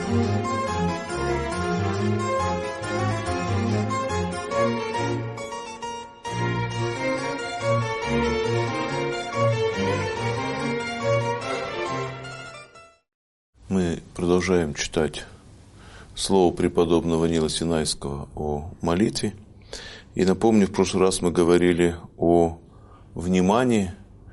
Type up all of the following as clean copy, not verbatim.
Мы продолжаем читать слово преподобного Нила Синайского о молитве. И напомню, в прошлый раз мы говорили о внимании,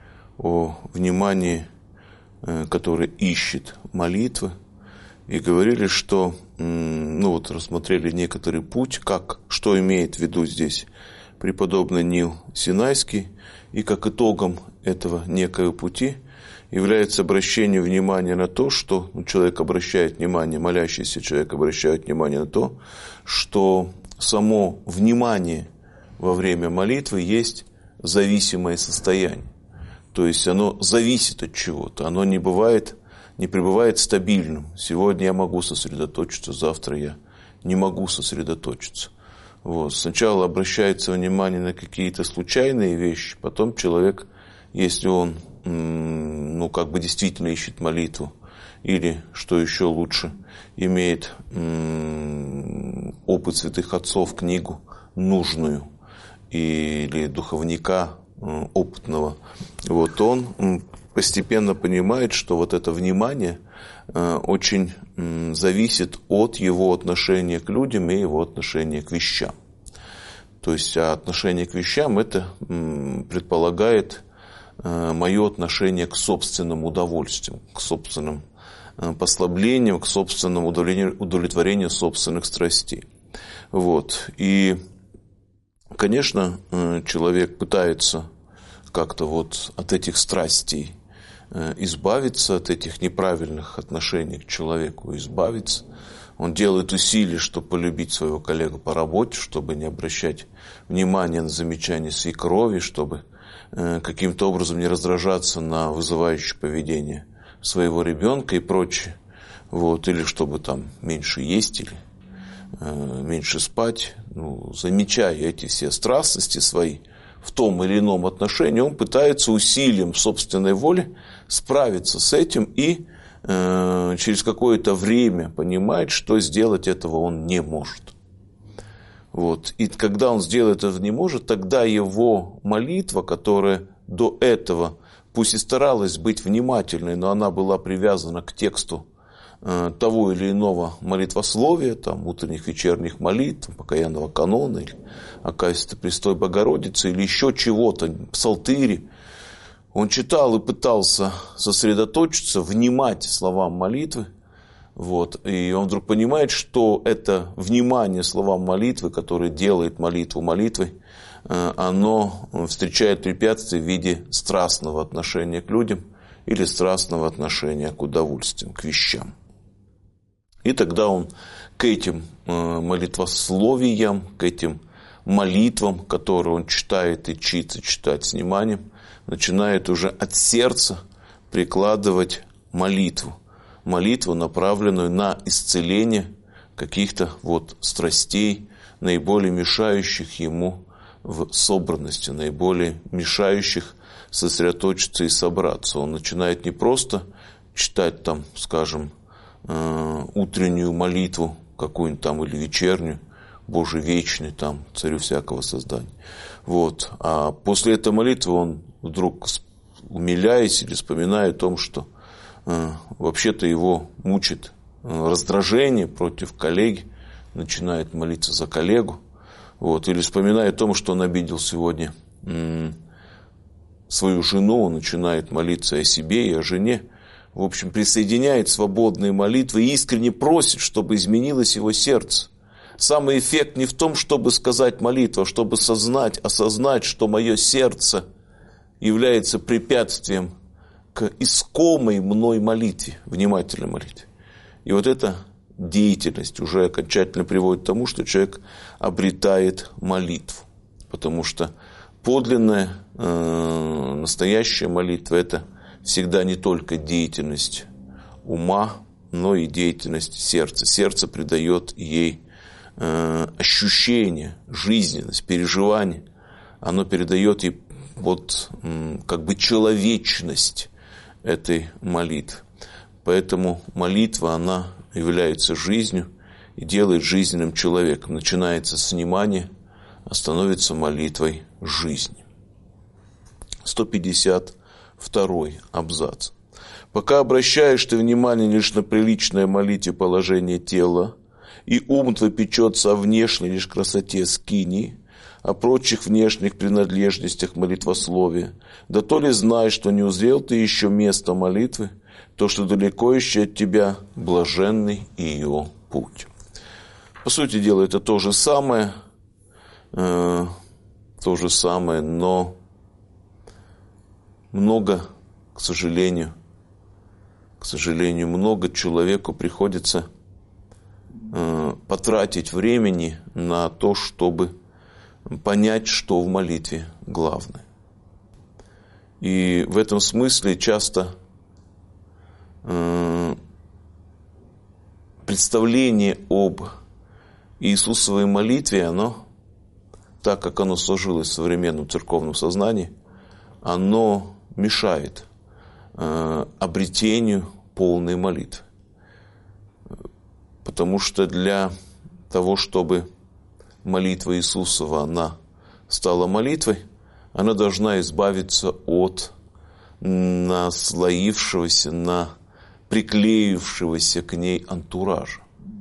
которое ищет молитвы. И говорили, что, рассмотрели некоторый путь, что имеет в виду здесь преподобный Нил Синайский. И как итогом этого некого пути является обращение внимания на то, что человек обращает внимание, молящийся человек обращает внимание на то, что само внимание во время молитвы есть зависимое состояние. То есть оно зависит от чего-то, оно не пребывает стабильным. Сегодня я могу сосредоточиться, завтра я не могу сосредоточиться. Сначала обращается внимание на какие-то случайные вещи, потом человек, если он действительно ищет молитву, или, что еще лучше, имеет опыт святых отцов, книгу нужную, или духовника опытного, он постепенно понимает, что это внимание очень зависит от его отношения к людям и его отношения к вещам. То есть отношение к вещам это предполагает мое отношение к собственным удовольствиям, к собственным послаблениям, к собственному удовлетворению собственных страстей. И, конечно, человек пытается как-то от этих страстей избавиться, от этих неправильных отношений к человеку избавиться. Он делает усилия, чтобы полюбить своего коллегу по работе, чтобы не обращать внимания на замечания свекрови, чтобы каким-то образом не раздражаться на вызывающее поведение своего ребенка и прочее. Или чтобы меньше есть или меньше спать. Замечая эти все страстности свои в том или ином отношении, он пытается усилием собственной воли справиться с этим и через какое-то время понимает, что сделать этого он не может. И когда он сделать это не может, тогда его молитва, которая до этого, пусть и старалась быть внимательной, но она была привязана к тексту того или иного молитвословия, утренних, вечерних молитв, покаянного канона, или Акафисты Престой Богородицы, или еще чего-то, псалтыри, он читал и пытался сосредоточиться, внимать словам молитвы. И он вдруг понимает, что это внимание словам молитвы, которое делает молитву молитвой, оно встречает препятствия в виде страстного отношения к людям или страстного отношения к удовольствиям, к вещам. И тогда он к этим молитвословиям, к этим молитвам, которые он читает и чится читать с вниманием, начинает уже от сердца прикладывать молитву. Молитву, направленную на исцеление каких-то страстей, наиболее мешающих ему в собранности, наиболее мешающих сосредоточиться и собраться. Он начинает не просто читать утреннюю молитву какую-нибудь или вечернюю, Боже вечный, царю всякого создания. А после этой молитвы он вдруг, умиляясь или вспоминая о том, что вообще-то его мучит раздражение против коллеги, начинает молиться за коллегу, или вспоминая о том, что он обидел сегодня свою жену, он начинает молиться о себе и о жене, присоединяет свободные молитвы и искренне просит, чтобы изменилось его сердце. Самый эффект не в том, чтобы сказать молитву, а чтобы осознать, что мое сердце является препятствием к искомой мной молитве, внимательной молитве. И эта деятельность уже окончательно приводит к тому, что человек обретает молитву. Потому что подлинная, настоящая молитва – это всегда не только деятельность ума, но и деятельность сердца. Сердце придает ей ощущение, жизненность, переживание. Оно передает ей человечность этой молитвы. Поэтому молитва, она является жизнью и делает жизненным человеком. Начинается с внимания, а становится молитвой жизни. 152 абзац. Пока обращаешь ты внимание лишь на приличное молитве положение тела, и ум твой печется о внешней лишь красоте скинии, о прочих внешних принадлежностях молитвословия, да то ли знаешь, что не узрел ты еще место молитвы, то, что далеко еще от тебя блаженный ее путь. По сути дела, это то же самое, но много, к сожалению, много человеку приходится потратить времени на то, чтобы понять, что в молитве главное. И в этом смысле часто представление об Иисусовой молитве, оно, так как оно сложилось в современном церковном сознании, оно мешает обретению полной молитвы. Потому что для того, чтобы молитва Иисусова, она стала молитвой, она должна избавиться от наслоившегося, приклеившегося к ней антуража.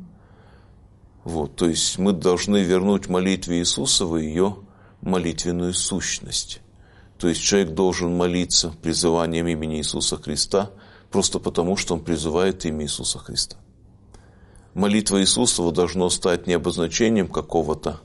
То есть мы должны вернуть молитве Иисусовой ее молитвенную сущность. То есть человек должен молиться призыванием имени Иисуса Христа просто потому, что он призывает имя Иисуса Христа. Молитва Иисусова должна стать не обозначением какого-то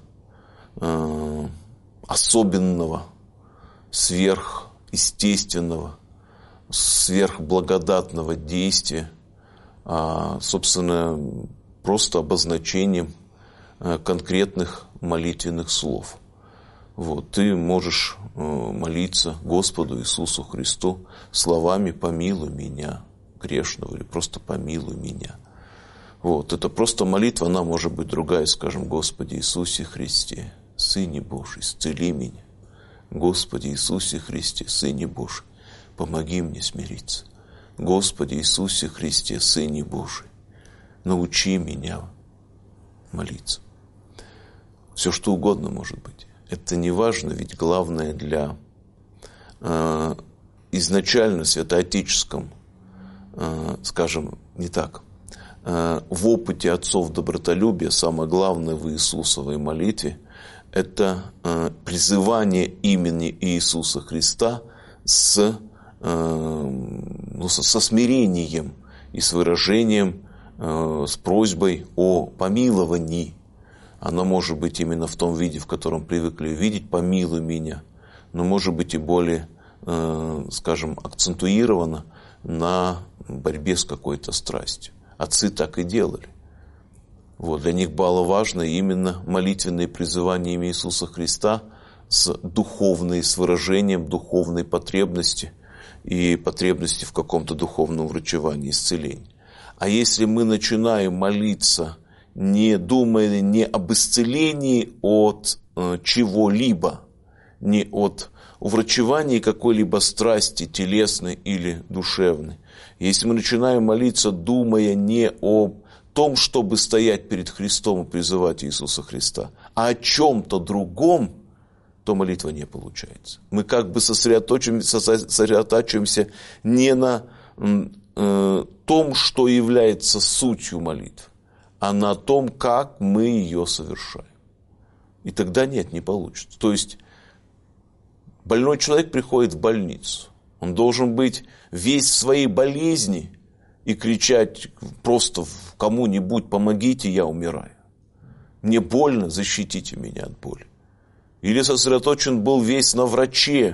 особенного, сверхъестественного, сверхблагодатного действия, а, собственно, просто обозначением конкретных молитвенных слов. Ты можешь молиться Господу Иисусу Христу словами «помилуй меня, грешного», или просто «помилуй меня». Это просто молитва, она может быть другая, скажем, Господи Иисусе Христе, Сыне Божий, исцели меня. Господи Иисусе Христе, Сыне Божий, помоги мне смириться. Господи Иисусе Христе, Сыне Божий, научи меня молиться. Все что угодно может быть. Это не важно, ведь главное для изначально святоотеческом, скажем, не так, в опыте отцов добротолюбия самое главное в Иисусовой молитве – это призывание имени Иисуса Христа со смирением и с выражением, с просьбой о помиловании. Оно может быть именно в том виде, в котором привыкли видеть «помилуй меня», но может быть и более, скажем, акцентуировано на борьбе с какой-то страстью. Отцы так и делали. Для них было важно именно молитвенное призывание имени Иисуса Христа с выражением духовной потребности и потребности в каком-то духовном врачевании, исцелении. А если мы начинаем молиться, не думая не об исцелении от чего-либо, не от уврачевания какой-либо страсти телесной или душевной, если мы начинаем молиться, думая не о том, чтобы стоять перед Христом и призывать Иисуса Христа, а о чем-то другом, то молитва не получается. Мы как бы сосредотачиваемся не на том, что является сутью молитвы, а на том, как мы ее совершаем. И тогда не получится. То есть больной человек приходит в больницу. Он должен быть весь в своей болезни и кричать просто кому-нибудь: помогите, я умираю. Мне больно, защитите меня от боли. Или сосредоточен был весь на враче,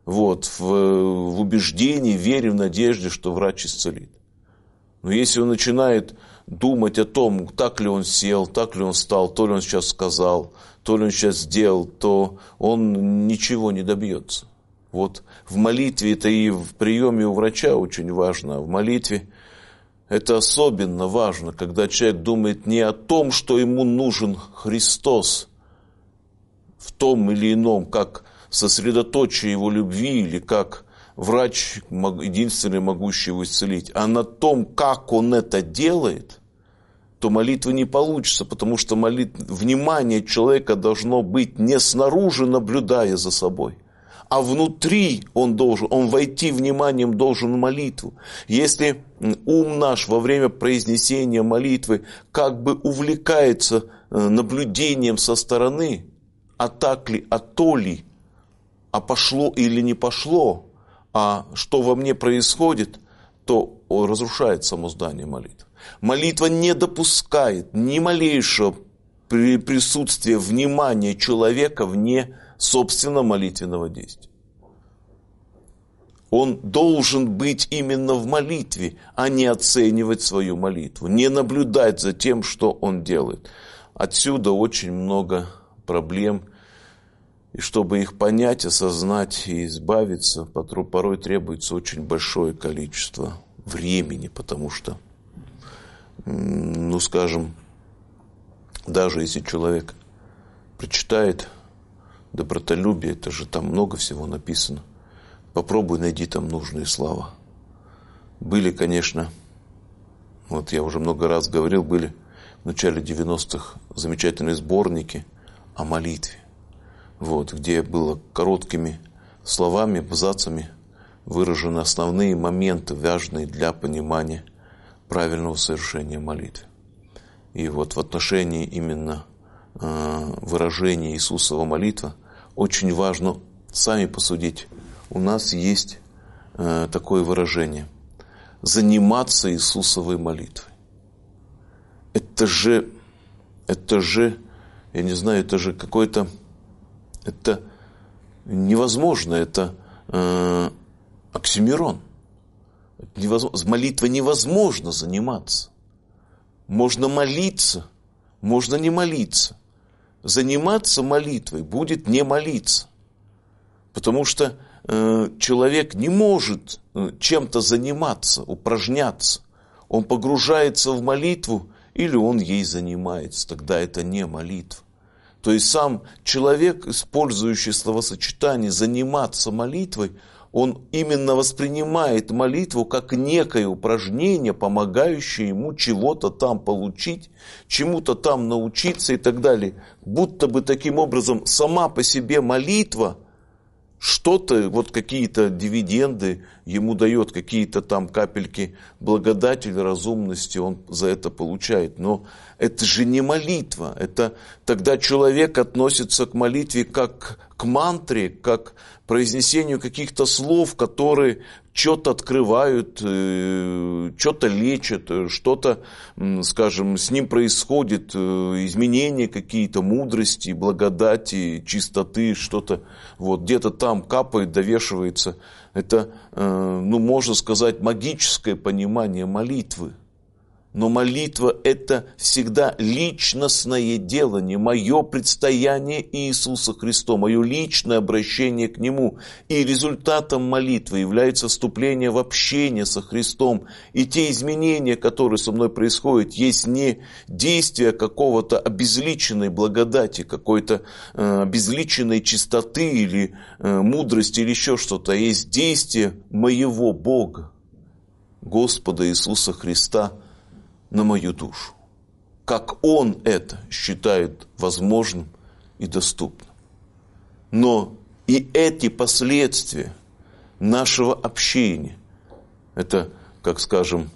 в убеждении, вере, в надежде, что врач исцелит. Но если он начинает думать о том, так ли он сел, так ли он встал, то ли он сейчас сказал, то ли он сейчас сделал, то он ничего не добьется. В молитве, это и в приеме у врача очень важно, в молитве это особенно важно, когда человек думает не о том, что ему нужен Христос в том или ином, как сосредоточие его любви, или как врач, единственный могущий его исцелить, а на том, как он это делает, то молитвы не получится, потому что внимание человека должно быть не снаружи, наблюдая за собой, а внутри он войти вниманием должен в молитву. Если ум наш во время произнесения молитвы как бы увлекается наблюдением со стороны, а так ли, а то ли, а пошло или не пошло, а что во мне происходит, то разрушает само здание молитвы. Молитва не допускает ни малейшего присутствия внимания человека вне собственно молитвенного действия. Он должен быть именно в молитве, а не оценивать свою молитву, не наблюдать за тем, что он делает. Отсюда очень много проблем, и чтобы их понять, осознать и избавиться, порой требуется очень большое количество времени, потому что, скажем, даже если человек прочитает добротолюбие, это же там много всего написано, попробуй найди там нужные слова. Были, конечно, вот я уже много раз говорил, были в начале 90-х замечательные сборники о молитве, вот, где было короткими словами, абзацами выражены основные моменты, важные для понимания правильного совершения молитвы. И вот в отношении именно выражения Иисусова молитва очень важно сами посудить. У нас есть такое выражение: заниматься Иисусовой молитвой. Это же, я не знаю, это же какое-то, это невозможно, это оксюмерон. Молитвой невозможно заниматься. Можно молиться, можно не молиться. Заниматься молитвой будет не молиться. Потому что человек не может чем-то заниматься, упражняться. Он погружается в молитву или он ей занимается. Тогда это не молитва. То есть сам человек, использующий словосочетание «заниматься молитвой», он именно воспринимает молитву как некое упражнение, помогающее ему чего-то там получить, чему-то там научиться и так далее. Будто бы таким образом сама по себе молитва что-то, вот какие-то дивиденды ему дает, какие-то там капельки благодати или разумности он за это получает. Но это же не молитва. Это тогда человек относится к молитве как к мантре, как к произнесению каких-то слов, которые что-то открывают, что-то лечат, что-то, скажем, с ним происходит, изменения какие-то, мудрости, благодати, чистоты, что-то вот где-то там капает, довешивается. Это, можно сказать, магическое понимание молитвы. Но молитва – это всегда личностное делание, мое предстояние Иисуса Христа, мое личное обращение к Нему. И результатом молитвы является вступление в общение со Христом. И те изменения, которые со мной происходят, есть не действие какого-то обезличенной благодати, какой-то обезличенной чистоты или мудрости или еще что-то, а есть действие моего Бога, Господа Иисуса Христа, на мою душу. Как Он это считает возможным и доступным. Но и эти последствия нашего общения, это, как скажем,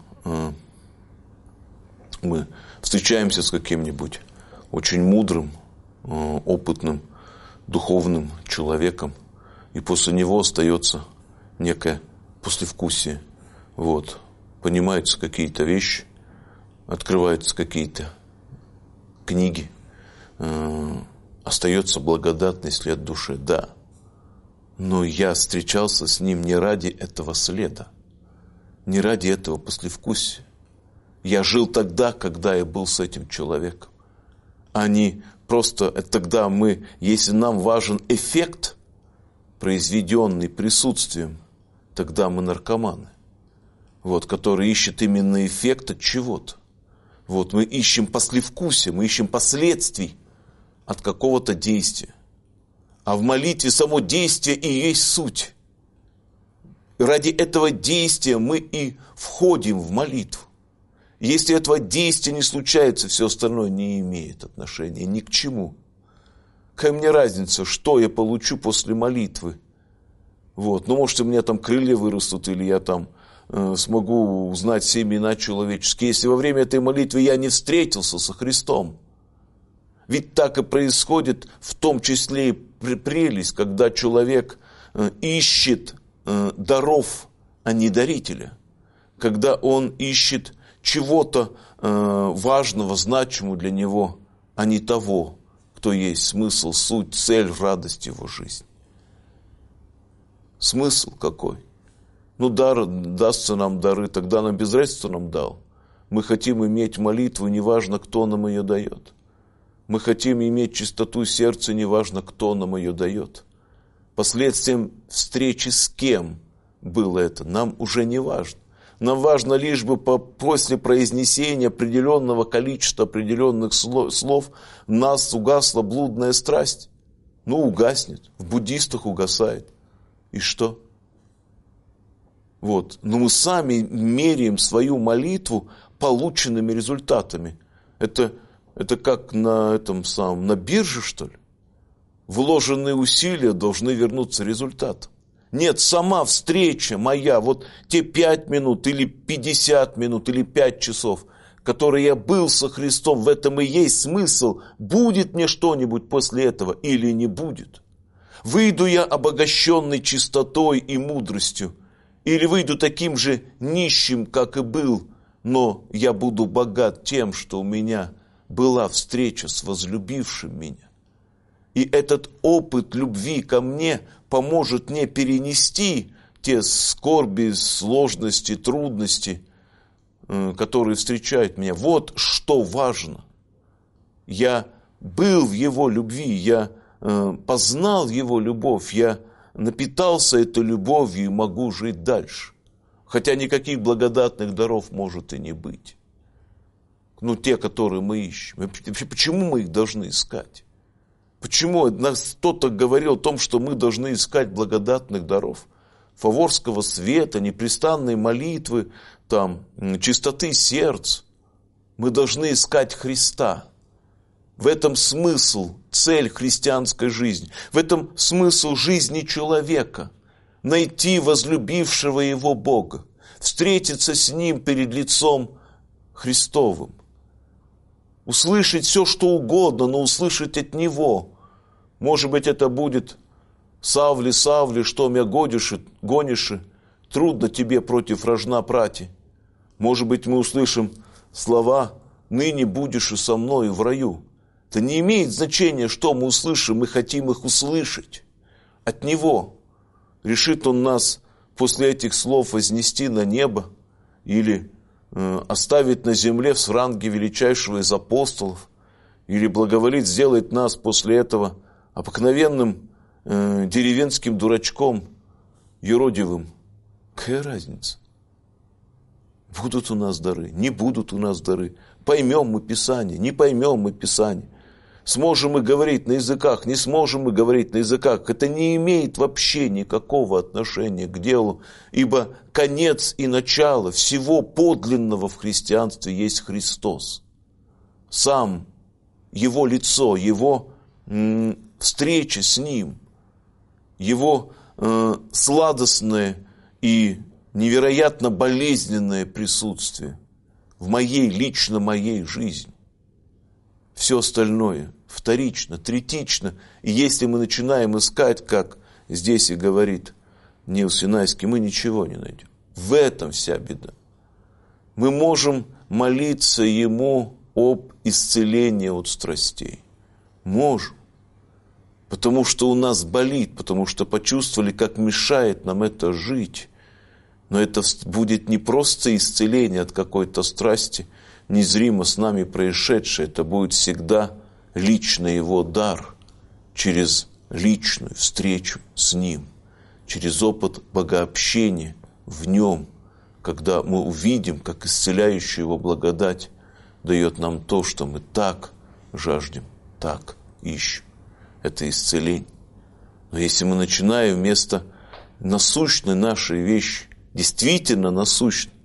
мы встречаемся с каким-нибудь очень мудрым, опытным, духовным человеком, и после него остается некое послевкусие. Вот. Понимаются какие-то вещи, открываются какие-то книги, остается благодатный след души, да. Но я встречался с ним не ради этого следа, не ради этого послевкусия. Я жил тогда, когда я был с этим человеком, а не просто тогда мы, если нам важен эффект, произведенный присутствием, тогда мы наркоманы, вот, которые ищут именно эффект от чего-то. Вот, мы ищем послевкусия, мы ищем последствий от какого-то действия. А в молитве само действие и есть суть. Ради этого действия мы и входим в молитву. Если этого действия не случается, все остальное не имеет отношения ни к чему. Какая мне разница, что я получу после молитвы? Вот. Ну, может, у меня там крылья вырастут, или я там смогу узнать все имена человеческие, если во время этой молитвы я не встретился со Христом. Ведь так и происходит, в том числе и прелесть, когда человек ищет даров, а не дарителя. Когда он ищет чего-то важного, значимого для него, а не того, кто есть смысл, суть, цель, радость его жизни. Смысл какой? Ну, дастся нам дары, тогда нам без разницы, кто нам дал. Мы хотим иметь молитву, неважно, кто нам ее дает. Мы хотим иметь чистоту сердца, неважно, кто нам ее дает. Последствием встречи с кем было это, нам уже не важно. Нам важно лишь бы после произнесения определенного количества определенных слов нас угасла блудная страсть. Ну, угаснет. В буддистах угасает. И что? Вот. Но мы сами меряем свою молитву полученными результатами. Это как на бирже, что ли? Вложенные усилия должны вернуться результатом. Нет, сама встреча моя, вот те 5 минут, или 50 минут, или 5 часов, которые я был со Христом, в этом и есть смысл. Будет мне что-нибудь после этого или не будет? Выйду я обогащенный чистотой и мудростью, или выйду таким же нищим, как и был, но я буду богат тем, что у меня была встреча с возлюбившим меня. И этот опыт любви ко мне поможет мне перенести те скорби, сложности, трудности, которые встречают меня. Вот что важно. Я был в Его любви, я познал Его любовь, я напитался этой любовью и могу жить дальше. Хотя никаких благодатных даров может и не быть. Ну, те, которые мы ищем. Вообще, почему мы их должны искать? Почему нас кто-то говорил о том, что мы должны искать благодатных даров? Фаворского света, непрестанной молитвы, чистоты сердца. Мы должны искать Христа. В этом смысл, цель христианской жизни. В этом смысл жизни человека. Найти возлюбившего его Бога. Встретиться с Ним перед лицом Христовым. Услышать все, что угодно, но услышать от Него. Может быть, это будет: «Савли, Савли, что меня гонишь? Трудно тебе против рожна прати». Может быть, мы услышим слова: «Ныне будешь и со мною в раю». Это не имеет значения, что мы услышим, мы хотим их услышать от Него. Решит Он нас после этих слов вознести на небо или оставить на земле в ранге величайшего из апостолов, или благоволит сделать нас после этого обыкновенным деревенским дурачком, юродивым. Какая разница? Будут у нас дары, не будут у нас дары. Поймем мы Писание, не поймем мы Писание. Сможем мы говорить на языках, не сможем мы говорить на языках. Это не имеет вообще никакого отношения к делу, ибо конец и начало всего подлинного в христианстве есть Христос. Сам Его лицо, Его встреча с Ним, Его сладостное и невероятно болезненное присутствие в лично моей жизни. Все остальное вторично, третично. И если мы начинаем искать, как здесь и говорит Нил Синайский, мы ничего не найдем. В этом вся беда. Мы можем молиться Ему об исцелении от страстей. Можем. Потому что у нас болит, потому что почувствовали, как мешает нам это жить. Но это будет не просто исцеление от какой-то страсти, незримо с нами происшедшее, это будет всегда личный Его дар, через личную встречу с Ним, через опыт богообщения в Нем, когда мы увидим, как исцеляющая Его благодать дает нам то, что мы так жаждем, так ищем. Это исцеление. Но если мы начинаем вместо насущной нашей вещи, действительно насущной,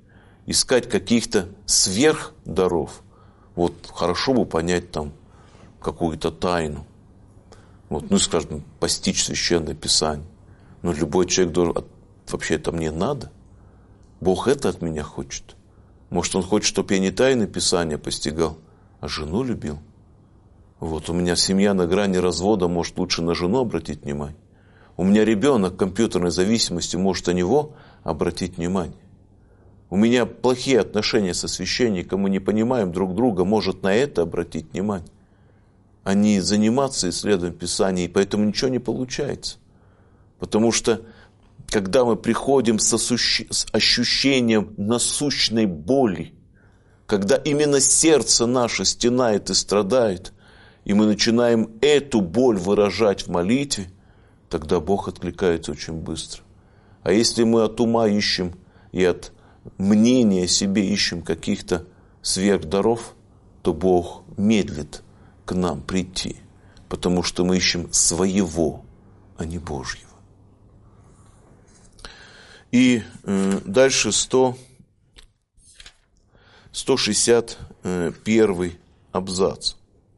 искать каких-то сверхдаров. Вот хорошо бы понять там какую-то тайну. Вот, ну, скажем, постичь Священное Писание. Но любой человек должен, вообще это мне надо? Бог это от меня хочет. Может, Он хочет, чтобы я не тайны Писания постигал, а жену любил. Вот, у меня семья на грани развода, может, лучше на жену обратить внимание. У меня ребенок компьютерной зависимости, может, на него обратить внимание. У меня плохие отношения со священником, мы не понимаем друг друга, может, на это обратить внимание. А не заниматься исследованием Писания, и поэтому ничего не получается. Потому что, когда мы приходим с ощущением насущной боли, когда именно сердце наше стенает и страдает, и мы начинаем эту боль выражать в молитве, тогда Бог откликается очень быстро. А если мы от ума ищем и от мнения о себе ищем каких-то сверхдаров, то Бог медлит к нам прийти, потому что мы ищем своего, а не Божьего. И дальше 161 абзац.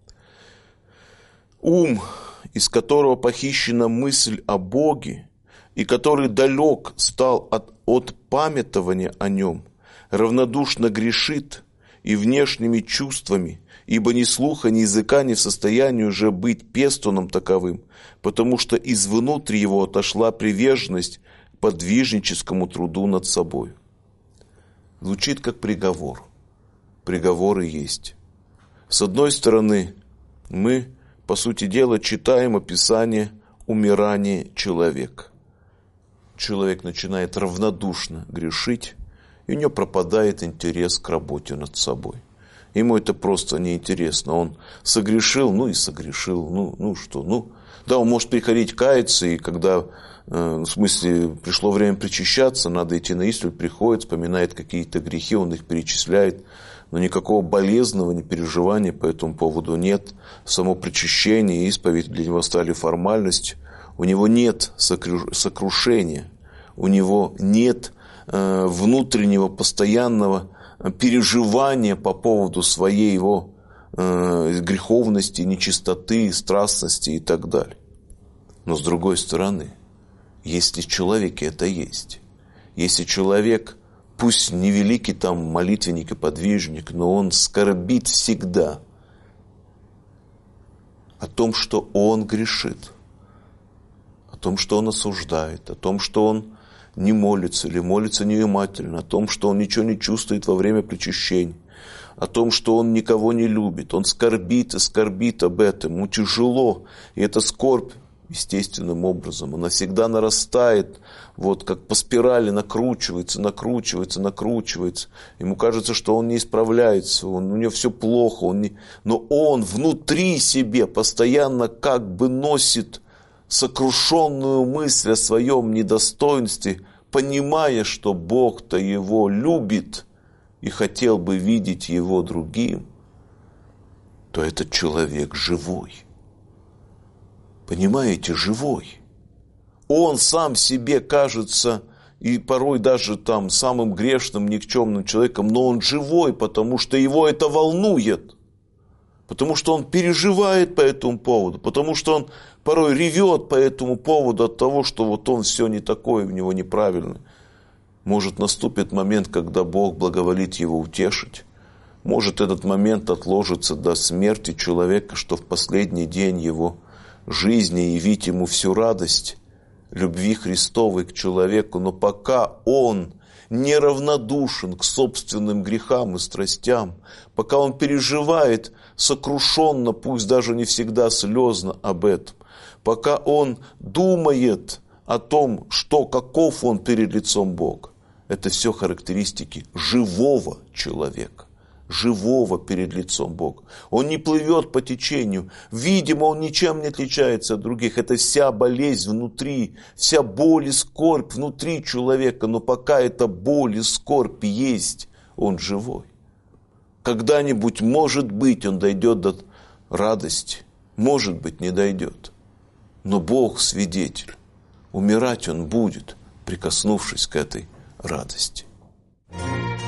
Ум, из которого похищена мысль о Боге, и который далек стал от памятования о Нем, равнодушно грешит и внешними чувствами, ибо ни слуха, ни языка не в состоянии уже быть пестуном таковым, потому что извнутрь его отошла приверженность к подвижническому труду над собой. Звучит как приговор. Приговоры есть. С одной стороны, мы, по сути дела, читаем описание умирания человека. Человек начинает равнодушно грешить, и у него пропадает интерес к работе над собой. Ему это просто неинтересно. Он согрешил, ну и согрешил, ну что. Да, он может приходить каяться, и когда, в смысле, пришло время причащаться, надо идти на исповедь, приходит, вспоминает какие-то грехи, он их перечисляет, но никакого болезненного переживания по этому поводу нет. Само причащение и исповедь для него стали формальностью. У него нет сокрушения, у него нет внутреннего постоянного переживания по поводу своей его греховности, нечистоты, страстности и так далее. Но с другой стороны, если в человеке это есть, если человек, пусть не великий там молитвенник и подвижник, но он скорбит всегда о том, что он грешит, о том, что он осуждает, о том, что он не молится или молится невнимательно, о том, что он ничего не чувствует во время причащения, о том, что он никого не любит, он скорбит и скорбит об этом, ему тяжело, и эта скорбь естественным образом, она всегда нарастает, вот как по спирали накручивается. Ему кажется, что он не исправляется, у него все плохо, но он внутри себе постоянно как бы носит сокрушенную мысль о своем недостоинстве, понимая, что Бог-то его любит и хотел бы видеть его другим, то этот человек живой. Понимаете, живой. Он сам себе кажется и порой даже там самым грешным, никчемным человеком, но он живой, потому что его это волнует. Потому что он переживает по этому поводу, потому что он порой ревет по этому поводу от того, что вот он все не такое, в него неправильно. Может, наступит момент, когда Бог благоволит его утешить. Может, этот момент отложится до смерти человека, что в последний день его жизни явить ему всю радость любви Христовой к человеку. Но пока он неравнодушен к собственным грехам и страстям, пока он переживает сокрушенно, пусть даже не всегда слезно об этом, пока он думает о том, что каков он перед лицом Бога, это все характеристики живого человека, живого перед лицом Бога. Он не плывет по течению, видимо, он ничем не отличается от других. Это вся болезнь внутри, вся боль и скорбь внутри человека, но пока эта боль и скорбь есть, он живой. Когда-нибудь, может быть, он дойдет до радости, может быть, не дойдет. Но Бог свидетель, умирать он будет, прикоснувшись к этой радости.